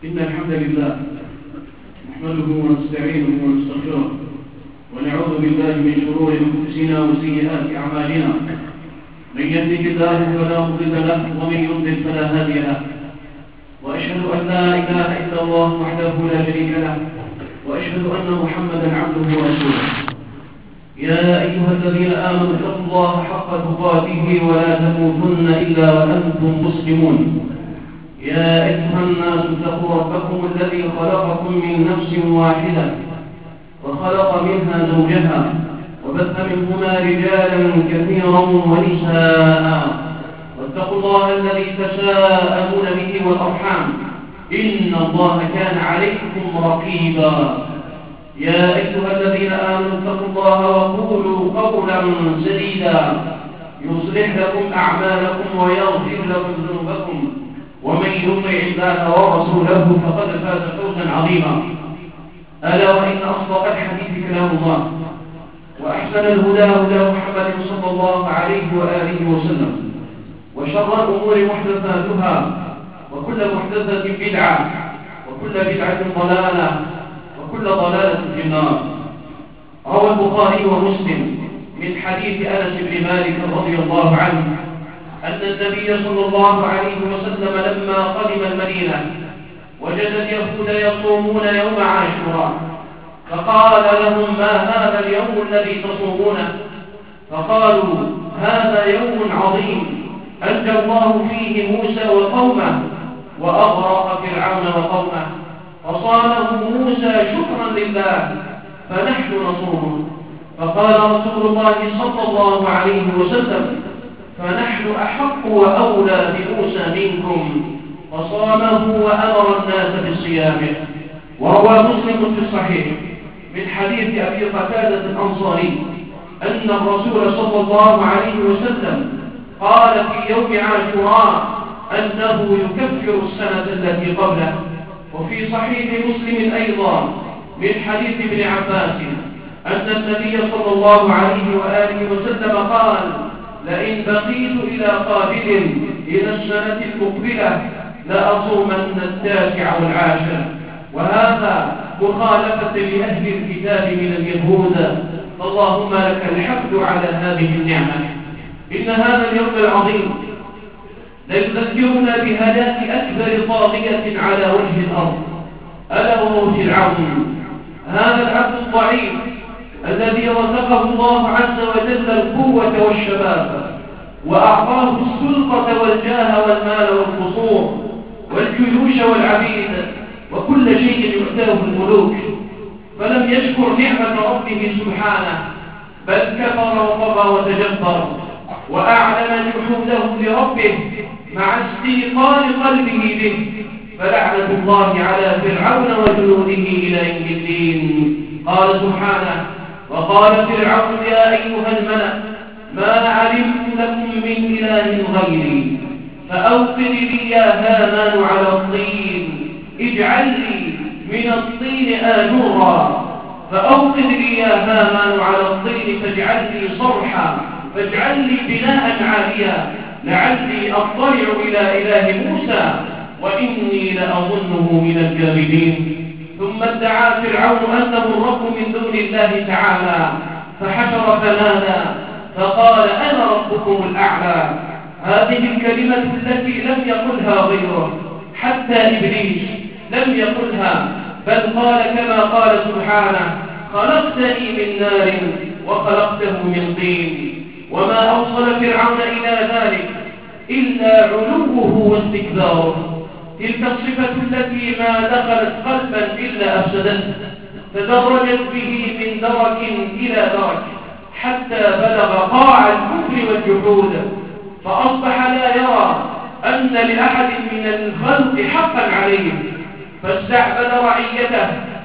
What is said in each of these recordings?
إن الحمد لله نحمده ونستعينه ونستغفره ونعوذ بالله من شرور أنفسنا وسيئات أعمالنا. من يهده الله فلا مضل له ومن يضلل فلا هادي له، وأشهد أن لا إله إلا الله وحده لا شريك له، وأشهد أن محمدا عبده ورسوله. يا أيها الذين آمنوا اتقوا الله حق تقاته ولا تموتن إلا وأنتم مسلمون. يا أيها الناس اتقوا ربكم الذي خلقكم من نفس واحدة وخلق منها زوجها وبث منهما رجالا كثيرا ونساء، واتقوا الله الذي تساءلون به والأرحام إن الله كان عليكم رقيبا. يا أيها الذين آمنوا اتقوا الله وقولوا قولا سديدا يصلح لكم أعمالكم ويغفر لكم ذنوبكم، ومن يطع الله ورسوله فقد فاز فوزا عظيما. ألا وإن أصدق الحديث كلام الله، وأحسن الهدى هدى محمد صلى الله عليه وآله وسلم، وشر الأمور محدثاتها، وكل محدثة بدعة، وكل بدعة ضلالة، وكل ضلالة في النار. روى البخاري ومسلم من حديث أنس بن مالك رضي الله عنه أن النبي صلى الله عليه وسلم لما قدم المدينة وجد اليهود يصومون يوم عاشوراء، فقال لهم: ما هذا اليوم الذي تصومونه؟ فقالوا: هذا يوم عظيم أنجى الله فيه موسى وقومه وأغرق فرعون وقومه، فصامه موسى شكرا لله فنحن نصومه. فقال رسول الله صلى الله عليه وسلم: فنحن أحق وأولى بموسى منكم، فصامه وأمر الناس بصيامه. وروى مسلم في الصحيح من حديث أبي قتادة الأنصاري أن الرسول صلى الله عليه وسلم قال في يوم عاشوراء أنه يكفر السنة التي قبله. وفي صحيح مسلم أيضا من حديث ابن عباس أن النبي صلى الله عليه وآله وسلم قال: لئن بقيت إلى قابل إلى السنة المقبلة لأصومن 19 والعاشر. وهذا مخالفة لأهل الكتاب من اليهود، اللهم لك الحمد على هذه النعمة. إن هذا اليوم العظيم ليذكرنا بهلاك أكبر طاغية على وجه الأرض، ألا وهو فرعون، هذا العبد الضعيف الذي رزقه الله عز وجل القوة والشباب، وأعطاه السلطة والجاه والمال والقصور والجيوش والعبيد وكل شيء يؤتاه الملوك، فلم يشكر نعمة ربه سبحانه، بل كفر وطغى وتجبر وأعلن جحوده لربه مع استيقان قلبه به، فلعنة الله على فرعون وجنوده إلى يوم الدين. قال سبحانه: وقال فرعون: يا أيها الملأ ما علمت لكم من إله غيري فأوقد لي يا هامان على الطين اجعل لي من الطين آجرا، فأوقد لي يا هامان على الطين فاجعل لي صرحا فاجعل لي بناء عاليا لعلي أطلع إلى إله موسى وإني لأظنه من الكاذبين. ثم ادعى فرعون أنه الرب من دون الله تعالى، فحشر فنادى فقال: أنا ربكم الأعلى. هذه الكلمة التي لم يقلها غيره، حتى إبليس لم يقلها، بل قال كما قال سبحانه: خلقتني من نار وخلقته من طين. وما أوصل فرعون إلى ذلك إلا علوه واستكباره، تلك الصفة التي ما دخلت قلبا إلا أفسدته، تدرجت به من درك إلى درك حتى بلغ قاع الكفر والجحود، فأصبح لا يرى أن لأحد من الخلق حقا عليه، فاستعبد رعيته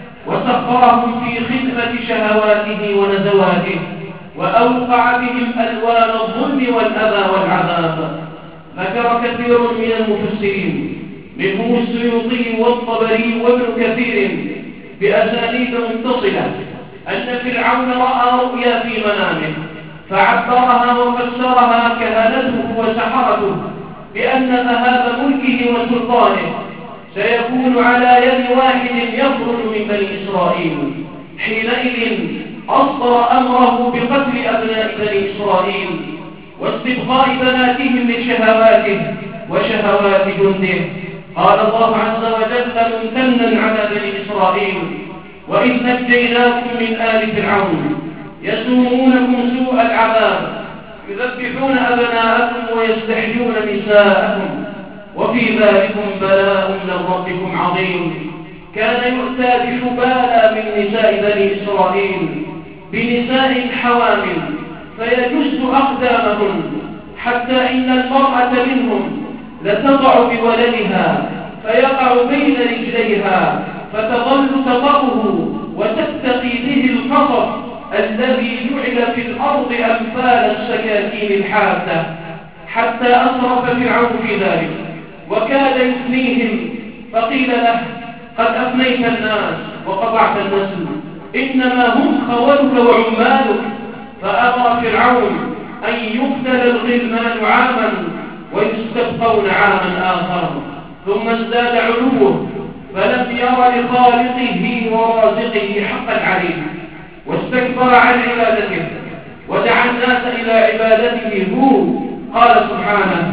وسخرهم في خدمة شهواته ونزواته، وأوقع بهم ألوان الظلم والأذى والعذاب. ذكر كثير من المفسرين منهم السيوطي والطبري وابن كثير بأسانيد متصلة أن فرعون رأى رؤيا في منامه فعبرها وفسرها كهنته وسحرته بأن ذهاب ملكه وسلطانه سيكون على يد واحد يخرج من بني إسرائيل. حينئذ أصدر أمره بقتل أبناء بني إسرائيل واستبقاء بناتهم لشهواته وشهوات جنده. قال الله عز وجل ممتنا على بني إسرائيل: وإذ نجيناكم من آل فرعون يسومونكم سوء العذاب يذبحون أبناءكم ويستحيون نساءكم وفي ذلكم بلاء من ربكم عظيم. كان يؤتى بحبالى من نساء بني إسرائيل بنساء حوامل فيجز أقدامهن، حتى إن المرأة منهم لتضع بولدها فيقع بين رجليها فتظل تضعه وتتقي به القصف الذي جعل في الأرض أمثال السكاكين الحادة، حتى أسرف فرعون في ذلك وكاد يفنيهم، فقيل له: قد أفنيت الناس وقطعت النسل، إنما هم خولك وعمالك. فأمر فرعون أن يقتل الغلمان عاما ويستبقون عاما آخر، ثم ازداد علوه فلم ير لخالقه ورازقه حقا عليه، واستكبر عن عبادته ودعا الناس إلى عبادته هو. قال سبحانه: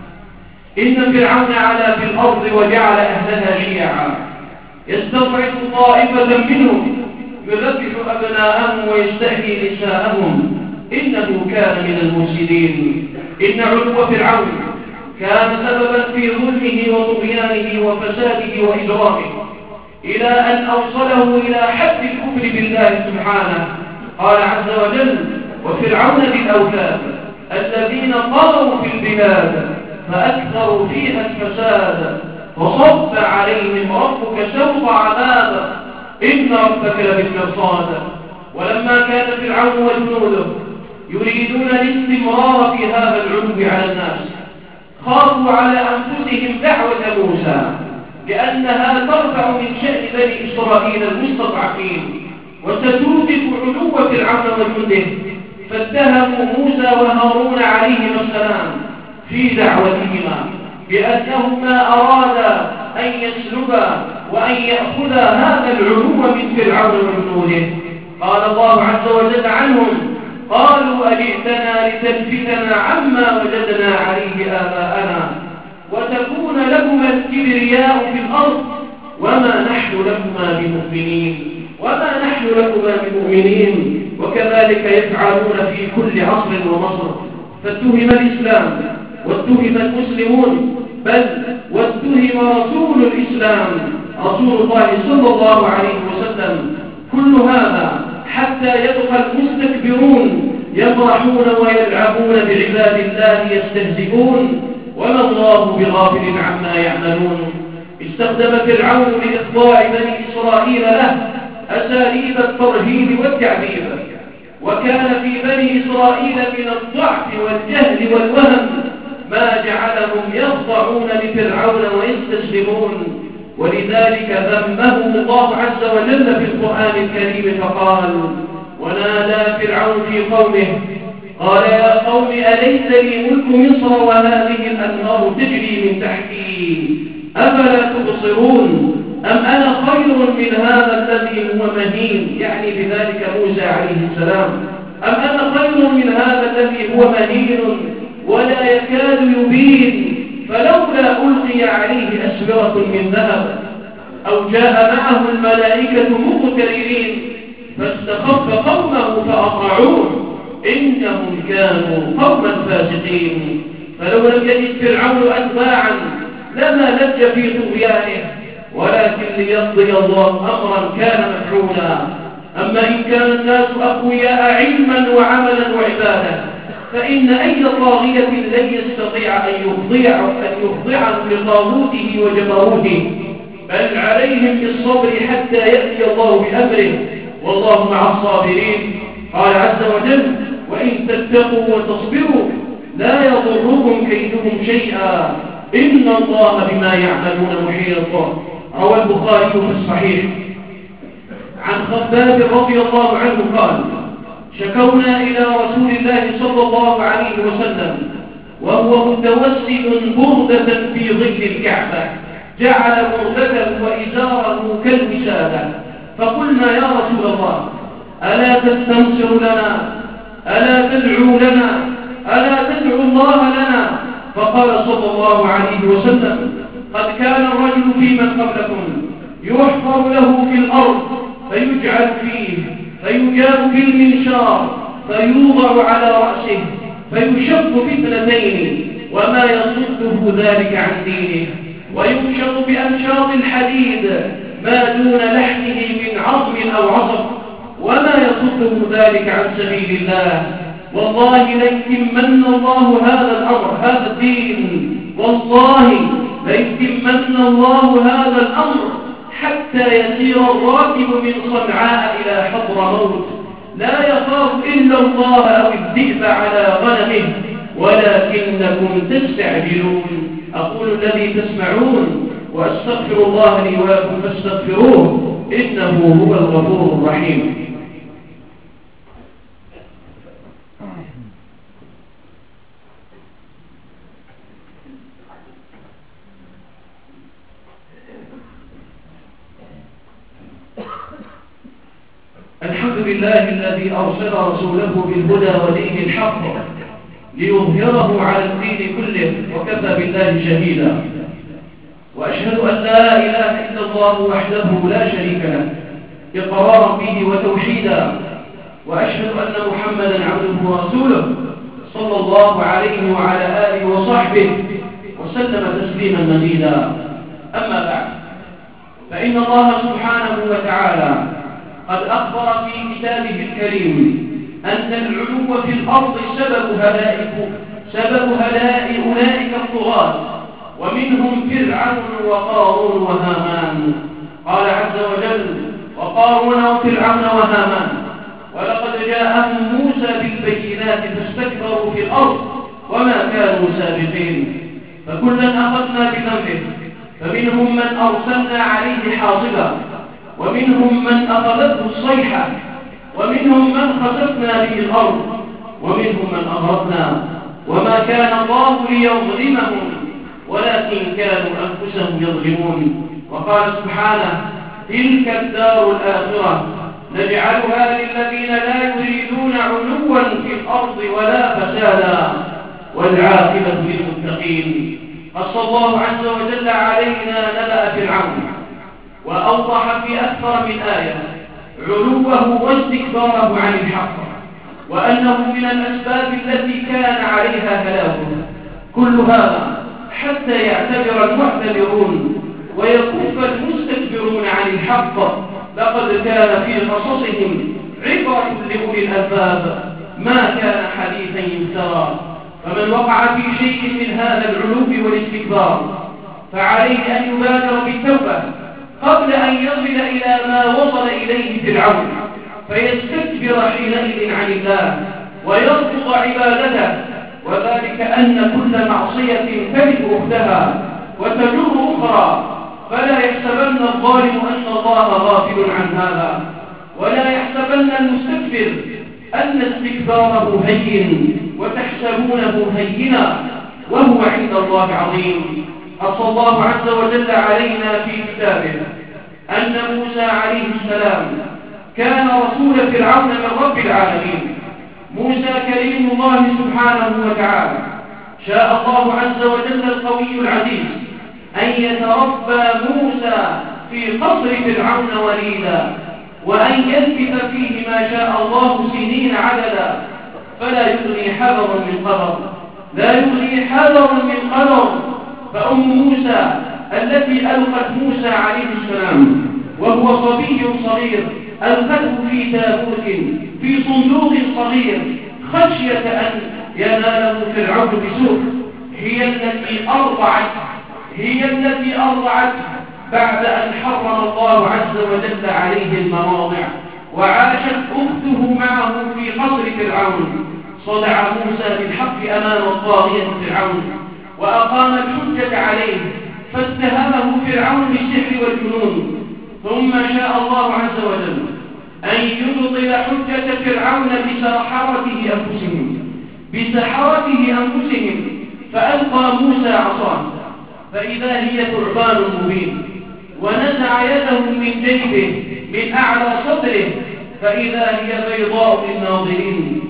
إن فرعون علا في الأرض وجعل أهلها شيعا يستضعف طائفة منهم يذبح أبناءهم ويستحيي نساءهم إنه كان من المفسدين. إن علو فرعون كان سببا في ظلمه وطغيانه وفساده وإجرامه، إلى أن أوصله إلى حد الكفر بالله سبحانه. قال عز وجل: وفرعون ذي الأوتاد الذين طغوا في البلاد فأكثروا فيها الفساد فصب عليهم ربك سوط عذاب إن ربك لبالمرصاد. ولما كان فرعون وجنوده يريدون الاستمرار في هذا العلو على الناس، خافوا على أنفسهم دعوة موسى لأنها ترفع من شأن بني إسرائيل المستضعفين وستوثق علو فرعون وجنده، فاتهموا موسى وهارون عليهما السلام في دعوتهما بأنهما أرادا أن يسلبا وأن يأخذا هذا العلو من فرعون وجنوده. قال الله عز وجل عنهم: قالوا أجئتنا لتلفتنا عما وجدنا عليه آباءنا وتكون لكما الكبرياء في الأرض وما نحن لكما بمؤمنين. وكذلك يفعلون في كل عصر ومصر، فاتهم الإسلام واتهم المسلمون، بل واتهم رسول الإسلام رسول الله صلى الله عليه وسلم. كل هذا حتى يبقى المستكبرون يمرحون ويلعبون بعباد الله يستهزئون، وما الله بغافل عما يعملون. استخدم فرعون لإخضاع بني إسرائيل له أساليب الترهيب والتعذيب، وكان في بني إسرائيل من الضعف والجهل والوهم ما جعلهم يخضعون لفرعون ويستسلمون، ولذلك ذمهم الله عز وجل في القرآن الكريم فقال: ونادى فرعون في قومه قال يا قوم أليس لي ملك مصر وهذه الأنهار تجري من تحتي أفلا تبصرون أم أنا خير من هذا الذي هو مهين، يعني بذلك موسى عليه السلام، أم أنا خير من هذا الذي هو مهين ولا يكاد يبين فلولا ألقي عليه أسورة من ذهب أو جاء معه الملائكة مقترنين فاستخف قومه فأطاعوه إنهم كانوا قوما فاسقين. فلو لم يجد فرعون أتباعا لما لج في طغيانه، ولكن ليقضي الله أمرا كان مفعولا. أما إن كان الناس أقوياء علما وعملا وعبادة فإن أي طاغية لن يستطيع أن يخضعهم لطاغوته وجبروته، بل عليهم بالصبر حتى يأتي الله بأمره، والله مع الصابرين. قال عز وجل: وإن تتقوا وتصبروا لا يضركم كيدهم شيئا إن الله بما يعملون محيط. روى البخاري في الصحيح عن خباب رضي الله عنه قال: شكونا إلى رسول الله صلى الله عليه وسلم وهو متوسد بردة في ظل الكعبة جعل بردته وإزاره كالوسادة، فقلنا يا رسول الله ألا تستنصر لنا، ألا تدعو لنا، ألا تدعو الله لنا؟ فقال صلى الله عليه وسلم قد كان الرجل في من قبلكم يحفر له في الأرض فيجعل فيه، فيجاب بالمنشار فيوضع على رأسه فيشق فتنتين وما يصده ذلك عن دينه، وينشط بأنشاط الحديد ما دون لحمه من عظم أو عصب وما يصده ذلك عن سبيل الله. والله ليتمن الله هذا الأمر، هذا الدين، والله ليتمن الله هذا الأمر حتى يسير الراكب من صنعاء إلى حضرموت لا يخاف إلا الله أو الذئب على غنمه ولكنكم تستعجلون. أقول الذي تسمعون وأستغفر الله لي ولكم فاستغفروه إنه هو الغفور الرحيم. الحمد لله الذي أرسل رسوله بالهدى ودين الحق ليظهره على الدين كله وكفى بالله شهيدا، وأشهد أن لا إله إلا الله وحده لا شريك له إقرارا به وتوحيدا، وأشهد أن محمدا عبده ورسوله صلى الله عليه وعلى آله وصحبه وسلم تسليما مزيدا. أما بعد، فإن الله سبحانه وتعالى قد أخبر في كتابه الكريم أن العلو في الأرض سبب هلاك أولئك الطغاة، ومنهم فرعون وقارون وهامان. قال عز وجل: وقارون وفرعون وهامان ولقد جاءهم موسى بالبينات فاستكبروا في الأرض وما كانوا سابقين. فكلا أخذنا بذنبه، فمنهم من أرسلنا عليه حاصبا، ومنهم من أخذته الصيحة، ومنهم من خسفنا به الأرض، ومنهم من أغرقنا، وما كان الله ليظلمهم ولكن كانوا أنفسهم يظلمون. وقال سبحانه: تلك الدار الآخرة نجعلها للذين لا يريدون علوا في الأرض ولا فسادا والعاقبة للمتقين. قص الله عز وجل علينا نبأ فرعون وأوضح في أكثر من آية علوه واستكباره عن الحق، وأنه من الأسباب التي كان عليها هلاكه. كل هذا حتى يعتبر المعتبرون ويكف المستكبرون عن الحق. لقد كان في قصصهم عبرة لأولي الألباب ما كان حديثا يفترى. فمن وقع في شيء من هذا العلو والاستكبار فعليه أن يبادر بالتوبة قبل أن يصل إلى ما وصل إليه فرعون، فيستكبر حينئذ عن الله ويرفض عبادته، وذلك أن كل معصية تلف أختها وتجر أخرى. فلا يحسبن الظالم أن الله غافل عن هذا، ولا يحسبن المستكبر أن استكباره هين وتحسبونه هينا وهو عند الله عظيم. قص الله عز وجل علينا في كتابه أن موسى عليه السلام كان رسول فرعون من رب العالمين. موسى كريم الله سبحانه وتعالى شاء الله عز وجل القوي العزيز أن يتربى موسى في قصر فرعون وليدا، وأن يلبث فيه ما شاء الله سنين عددا، فلا يغني حذر من قدر، لا يغني حذر من قدر. فأم موسى التي ألقت موسى عليه السلام وهو صبي صغير ألقته في تابوت في صندوق صغير خشية أن يناله فرعون بسوء، هي التي أرضعت بعد أن حرم الله عز وجل عليه المراضع، وعاشت أخته معه في قصر فرعون. صدع موسى بالحق أمام الطاغية فرعون وأقام الحجة عليه، فاتهمه فرعون بالسحر والجنون. ثم شاء الله عز وجل أن يبطل حجة فرعون بسحرته أنفسهم، فألقى موسى عصاه فإذا هي ثعبان مبين، ونزع يده من جيبه من أعلى صدره فإذا هي بيضاء للناظرين.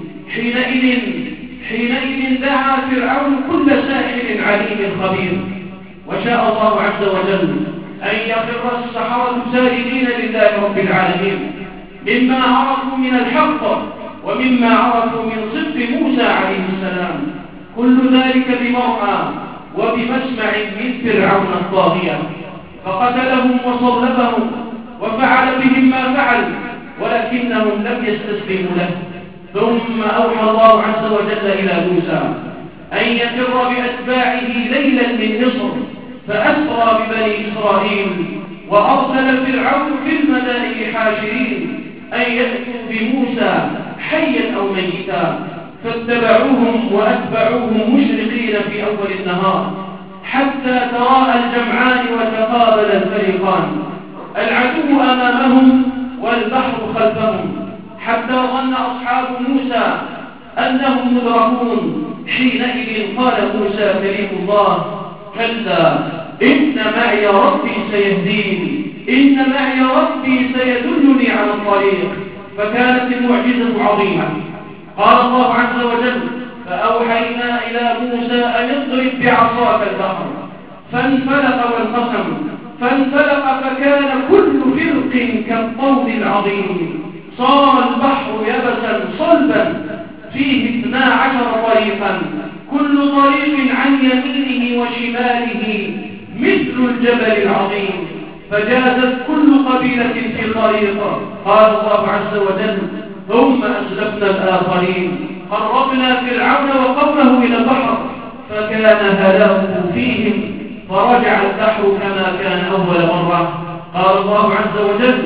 حينئذ دعا فرعون كل ساحر عليم خبير، وشاء الله عز وجل أن يخر السحرة ساجدين لله رب العالمين مما عرفوا من الحق ومما عرفوا من صدق موسى عليه السلام، كل ذلك بمرأى وبمسمع من فرعون الطاغية، فقتلهم وصلبهم وفعل بهم ما فعل، ولكنهم لم يستسلموا له. ثم أوحى الله عز وجل إلى موسى أن يفر بأتباعه ليلا من مصر، فأسرى ببني إسرائيل، وأرسل فرعون في المدائن حاشرين أن يأتوا بموسى حيا أو ميتا، فاتبعوهم وأتبعوهم مشرقين في أول النهار حتى تراءى الجمعان وتقابل الفريقان، العدو أمامهم والبحر خلفهم، حتى ظن أصحاب موسى أنهم مدركون. حينئذ قال موسى كليم الله: كلا إن معي ربي سيهدين، إن معي ربي سيدلني على الطريق. فكانت المعجزة عظيمة. قال الله عز وجل: فأوحينا إلى موسى أن اضرب بعصاك البحر فانفلق وانقسم، فانفلق فكان كل فرق كالطود العظيم، صار البحر يبسا صلبا فيه 12 طريقا، كل طريق عن يمينه وشماله مثل الجبل العظيم، فجازت كل قبيلة في طريق. قال الله عز وجل: ثم أسلفنا الآخرين، قربنا فرعون وقومه إلى البحر فكان هلاكه فيهم، فرجع البحر كما كان أول مرة. قال الله عز وجل: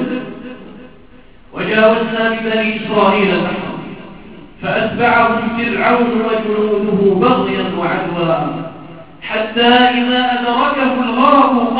وجاوزنا ببني إسرائيل البحر فأتبعهم فرعون وجنوده بغيا وعدوا حتى إذا أدركه الغرق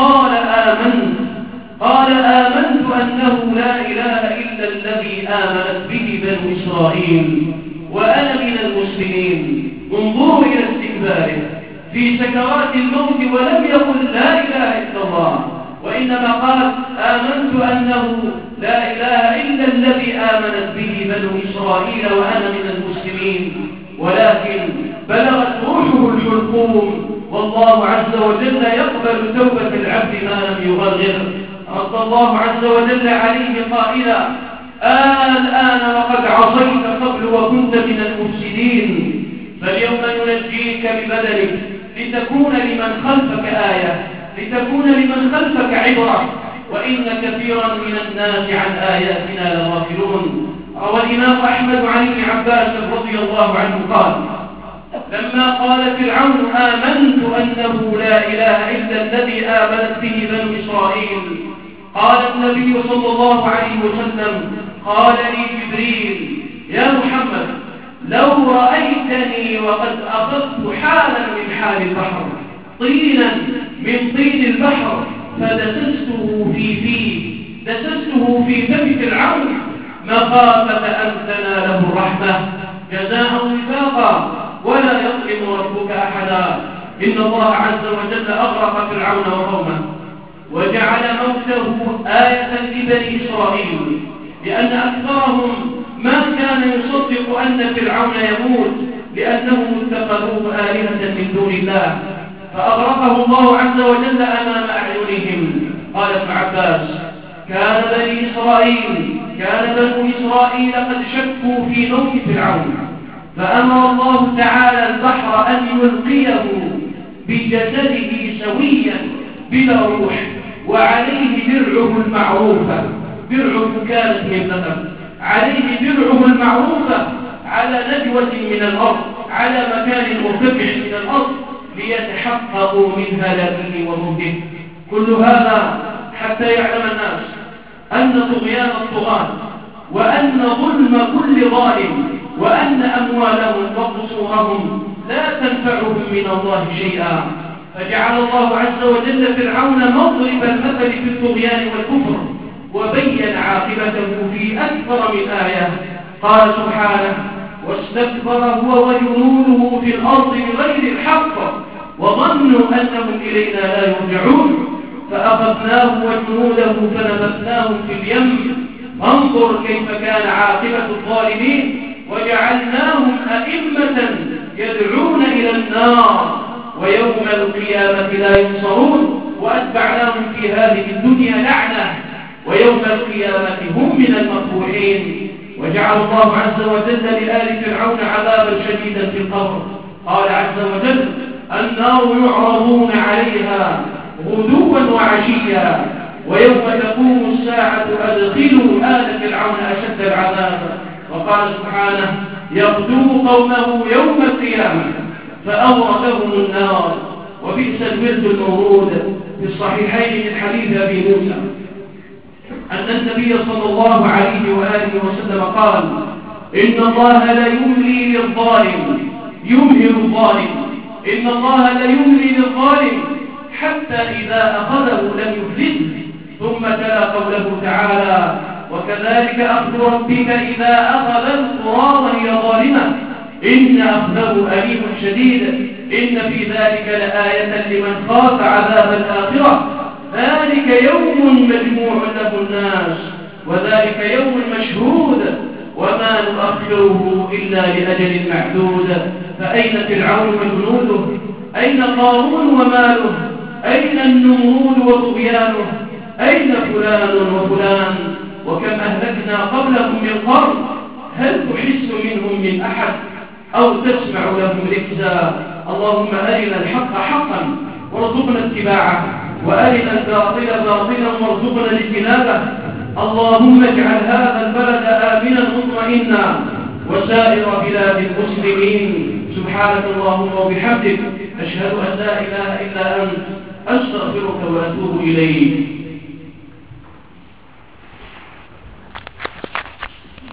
قال آمنت أنه لا إله إلا الذي آمنت به بنو إسرائيل وأنا من المسلمين. انظروا إلى استكباره في سكرات الموت، ولم يقل لا إله إلا الله، وإنما قال آمنت أنه لا إله إلا الذي آمنت به بنو إسرائيل وأنا من المسلمين، ولكن بلغت روحه الحلقوم، والله عز وجل يقبل توبة العبد ما لم يغرغر. رد الله عز وجل عليه قائلا: الآن وقد عصيت قبل وكنت من المفسدين، فاليوم ننجيك ببدنك لتكون لمن خلفك آية، لتكون لمن خلفك عبرة، وإن كثيرا من الناس عن آياتنا لغافلون. روى الإمام أحمد عن ابن عباس رضي الله عنه قال: لما قال فرعون آمنت أنه لا إله إلا الذي آمنت به بنو إسرائيل، قال النبي صلى الله عليه وسلم: قال لي جبريل: يا محمد، لو رأيتني وقد أخذت حالا من حال البحر طينا من طين البحر فدسسته في فم فرعون مخافة أن تناله الرحمة جزاء وفاقا ولا يظلم ربك أحدا. إن الله عز وجل أغرق فرعون وقومه وجعل موته آية لبني إسرائيل، لأن أكثرهم ما كان يصدق أن فرعون يموت، لأنهم اتخذوه آلهة من دون الله، فأغرقه الله عز وجل أمام أعينهم. قال ابن عباس: كان بنو إسرائيل قد شكوا في موت فرعون، فأمر الله تعالى البحر أن يلقيه بجسده سويا بلا روح، وعليه درعه المعروفة، درعه كانت من نفر، عليه درعه المعروفة على نجوة من الأرض، على مكان مرتفع من الأرض، ليتحققوا من هلاكه وموته. كل هذا حتى يعلم الناس أن طغيان الطغاة وأن ظلم كل ظالم وأن أموالهم وقصورهم لا تنفعهم من الله شيئا. فجعل الله عز وجل فرعون مضرب المثل في الطغيان والكفر، وبين عاقبته في أكثر من آية. قال سبحانه: واستكبر هو وجنوده في الأرض بغير الحق وظنوا أنهم إلينا لا يرجعون فأخذناه وجنوده فنبذناهم في اليم فانظر كيف كان عاقبة الظالمين وجعلناهم أئمة يدعون إلى النار ويوم القيامة لا ينصرون وأتبعناهم في هذه الدنيا لعنة ويوم القيامة هم من المقبوحين. وجعل الله عز وجل لآل فرعون عذابا شديدا في القبر. قال عز وجل النار يعرضون عليها غدوا وعشيا ويوم تقوم الساعة أدخلوا آل فرعون أشد العذاب. وقال سبحانه يغدو قومه يوم القيامة فأوردهم النار وبئس الورد المورود. في الصحيحين من حديث أبي موسى أن النبي صلى الله عليه وآله وسلم قال إن الله لا يملي للظالم يمهل الظالم إن الله لا يملي للظالم حتى إذا أخذه لم يفلته. ثم تلا قوله تعالى وكذلك أخذ ربك إذا أخذ القرى وهي ظالمة إن أخذه أليم شديد. إن في ذلك لآية لمن خاف عذاب الآخرة ذلك يوم مجموع له الناس وذلك يوم مشهود وما نؤخره إلا لأجل معدود. فأين فرعون وجنوده؟ أين قارون وماله؟ أين النمرود وطغيانه؟ أين فلان وفلان؟ وكم أهلكنا قبلهم من قرن هل تحس منهم من أحد أو تسمع لهم ركزا؟ اللهم أرنا الحق حقا وارزقنا اتباعه وأرنا الباطل باطلا وارزقنا اجتنابه. اللهم اجعل هذا البلد آمنا مطمئنا وسائر بلاد المسلمين. سبحانك اللهم وبحمدك أشهد أن لا إله إلا أنت أستغفرك وأتوب إليك.